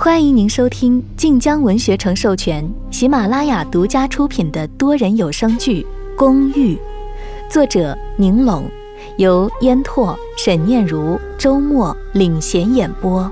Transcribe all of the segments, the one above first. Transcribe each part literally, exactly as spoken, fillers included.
欢迎您收听晋江文学城授权、喜马拉雅独家出品的多人有声剧《公寓》，作者宁拢，由烟拓、沈念如、周末领衔演播。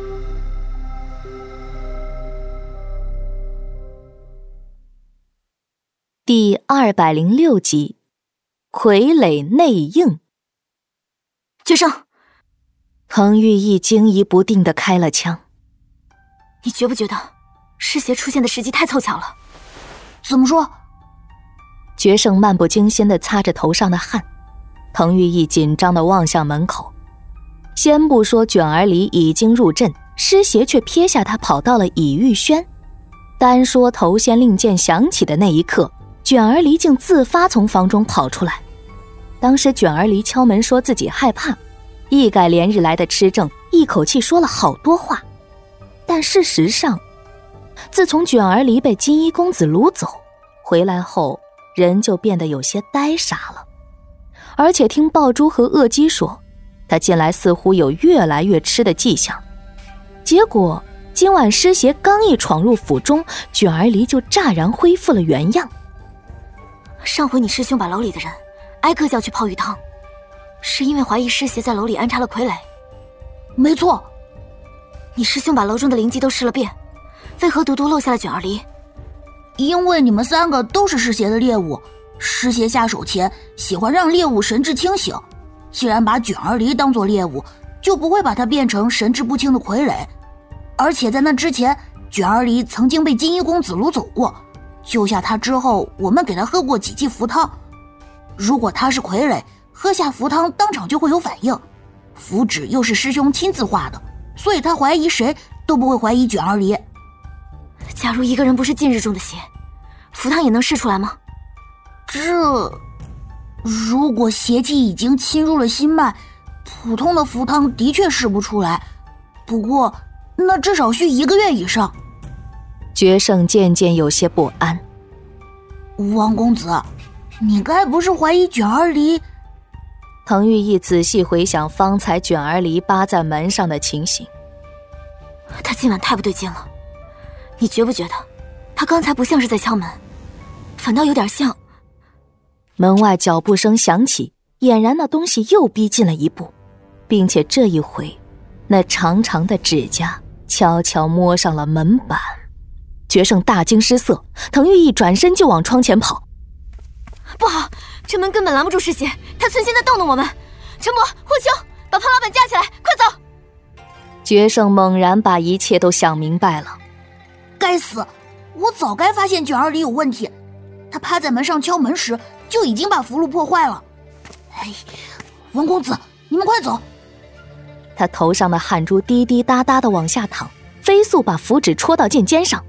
第二百零六集，傀儡内应。 决胜！ 彭玉意惊疑不定地开了枪。 你觉不觉得师邪出现的时机太凑巧了？ 怎么说？ 决胜漫不经心地擦着头上的汗，彭玉意紧张地望向门口。先不说卷儿离已经入阵，师邪却撇下他跑到了倚玉轩。单说头先令箭响起的那一刻，卷儿离竟自发从房中跑出来。当时卷儿离敲门说自己害怕，一改连日来的吃正，一口气说了好多话。但事实上，自从卷儿离被金衣公子掳走回来后，人就变得有些呆傻了。而且听爆珠和恶姬说，他近来似乎有越来越痴的迹象。结果今晚师邪刚一闯入府中，卷儿离就乍然恢复了原样。 上回你师兄把楼里的人挨个叫去泡鱼汤，是因为怀疑师邪在楼里安插了傀儡？ 没错。 你师兄把楼中的灵机都试了遍，为何独独漏下了卷儿离？ 因为你们三个都是师邪的猎物，师邪下手前喜欢让猎物神志清醒，既然把卷儿离当作猎物，就不会把它变成神志不清的傀儡。而且在那之前，卷儿离曾经被金衣公子掳走过，救下他之后，我们给他喝过几剂符汤。如果他是傀儡，喝下符汤当场就会有反应，符纸又是师兄亲自画的，所以他怀疑谁都不会怀疑卷儿离。 假如一个人不是近日中的邪，符汤也能试出来吗？ 这如果邪气已经侵入了心脉，普通的符汤的确试不出来，不过那至少需一个月以上。 决胜渐渐有些不安。 王公子，你该不是怀疑卷儿离？ 彭玉意仔细回想方才卷儿离扒在门上的情形， 他今晚太不对劲了。你觉不觉得他刚才不像是在敲门，反倒有点像…… 门外脚步声响起，俨然那东西又逼近了一步，并且这一回那长长的指甲悄悄摸上了门板。决胜大惊失色，滕玉意转身就往窗前跑。 不好，这门根本拦不住师邪，他存心在逗弄我们。陈伯、霍秋，把庞老板架起来，快走！ 决胜猛然把一切都想明白了。 该死，我早该发现卷儿离有问题，他趴在门上敲门时就已经把符箓破坏了。哎，王公子，你们快走！ 他头上的汗珠滴滴答答地往下淌，飞速把符纸戳到剑尖上。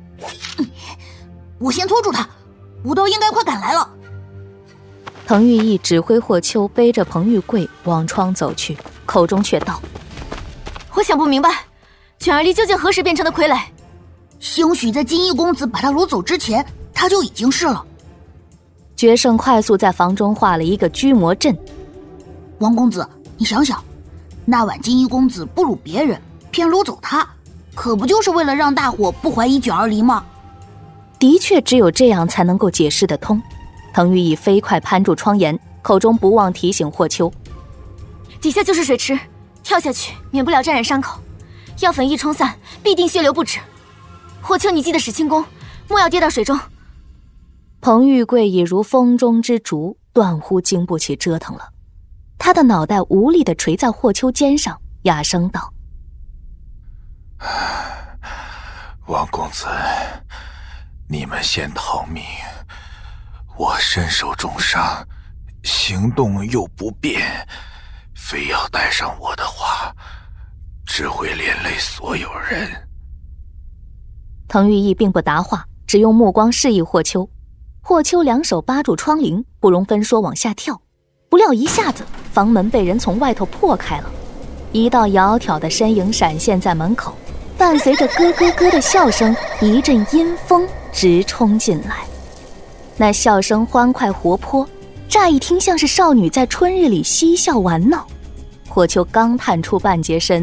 我先拖住他，武刀应该快赶来了。 彭玉意指挥霍秋背着彭玉贵往窗走去，口中却道： 我想不明白，卷儿离究竟何时变成的傀儡？ 兴许在金衣公子把他掳走之前，他就已经是了。 决胜快速在房中画了一个驱魔阵。 王公子，你想想，那晚金衣公子不掳别人，偏掳走他，可不就是为了让大伙不怀疑卷儿离吗？ 的确只有这样才能够解释得通。彭玉意飞快攀住窗沿，口中不忘提醒霍秋： 底下就是水池，跳下去免不了沾染伤口，药粉一冲散，必定血流不止。霍秋，你记得使轻功，莫要跌到水中。 彭玉贵已如风中之烛，断乎经不起折腾了。他的脑袋无力地垂在霍秋肩上，哑声道： 王公子，你们先逃命，我身受重伤，行动又不便，非要带上我的话，只会连累所有人。 滕玉意并不答话，只用目光示意霍秋。霍秋两手扒住窗棂，不容分说往下跳。不料一下子房门被人从外头破开了，一道窈窕的身影闪现在门口，伴随着咯咯咯的笑声，一阵阴风直冲进来。那笑声欢快活泼，乍一听像是少女在春日里嬉笑玩闹。霍秋刚探出半截身子，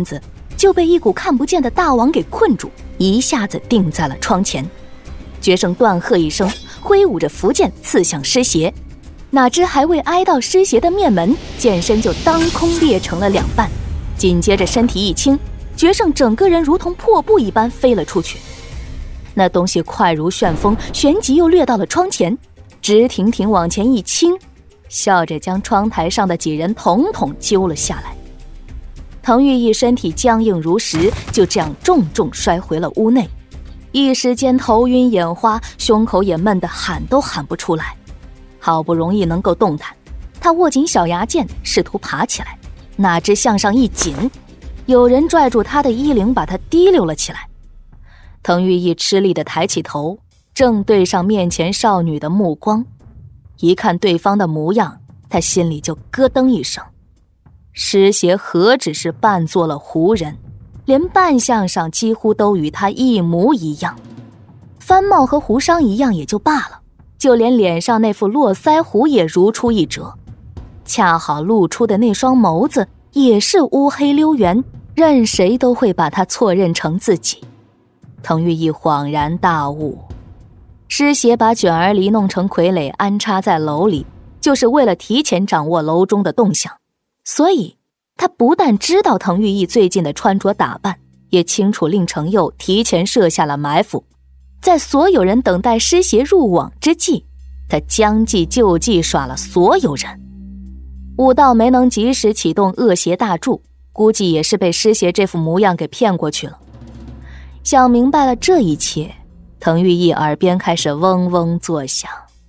就被一股看不见的大网给困住，一下子定在了窗前。决胜断喝一声，挥舞着符剑刺向尸邪，哪知还未挨到尸邪的面门，剑身就当空裂成了两半，紧接着身体一轻，决胜整个人如同破布一般飞了出去。那东西快如旋风，旋即又掠到了窗前，直挺挺往前一倾，笑着将窗台上的几人统统揪了下来。滕玉义身体僵硬如石，就这样重重摔回了屋内，一时间头晕眼花，胸口也闷得喊都喊不出来。好不容易能够动弹，他握紧小牙剑，试图爬起来，哪知向上一紧，有人拽住他的衣领，把他提溜了起来。滕玉义吃力地抬起头，正对上面前少女的目光，一看对方的模样，他心里就咯噔一声。尸邪何止是扮作了胡人，连扮相上几乎都与他一模一样。藩帽和胡商一样也就罢了，就连脸上那副络腮胡也如出一辙，恰好露出的那双眸子也是乌黑溜圆，任谁都会把他错认成自己。滕玉义恍然大悟，尸邪把卷儿离弄成傀儡安插在楼里，就是为了提前掌握楼中的动向。所以他不但知道滕玉义最近的穿着打扮，也清楚令程佑提前设下了埋伏，在所有人等待尸邪入网之际，他将计就计耍了所有人。武道没能及时启动恶邪大柱，估计也是被尸邪这副模样给骗过去了。想明白了这一切，滕玉义耳边开始嗡嗡作响。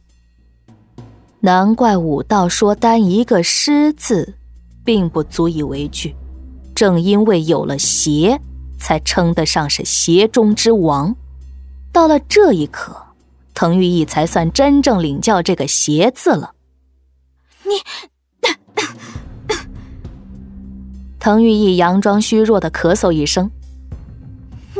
难怪武道说单一个尸字并不足以为惧，正因为有了邪，才称得上是邪中之王。到了这一刻，滕玉义才算真正领教这个邪字了。 你滕玉义佯装虚弱的咳嗽一声。 你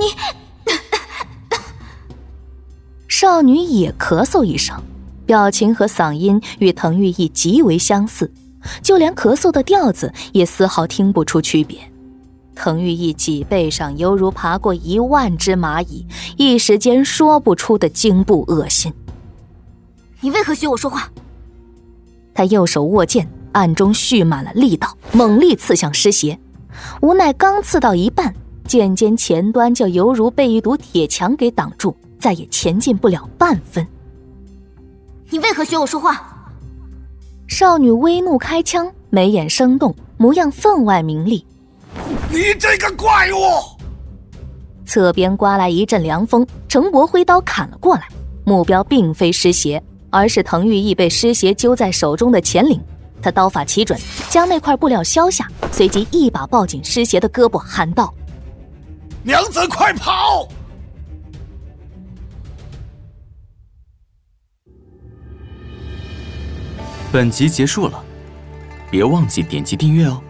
少女也咳嗽一声，表情和嗓音与滕玉义极为相似，就连咳嗽的调子也丝毫听不出区别。滕玉义脊背上犹如爬过一万只蚂蚁，一时间说不出的惊怖恶心。 你为何学我说话？ 他右手握剑，暗中蓄满了力道，猛力刺向尸邪。无奈刚刺到一半，剑尖前端就犹如被一堵铁墙给挡住，再也前进不了半分。 你为何学我说话？ 少女微怒开枪，眉眼生动，模样分外明丽。 你这个怪物！ 侧边刮来一阵凉风，程伯挥刀砍了过来，目标并非尸邪，而是滕玉义被尸邪揪在手中的前领。他刀法奇准，将那块布料削下，随即一把抱紧尸邪的胳膊，喊道： 娘子快跑！ 本集结束了，别忘记点击订阅哦。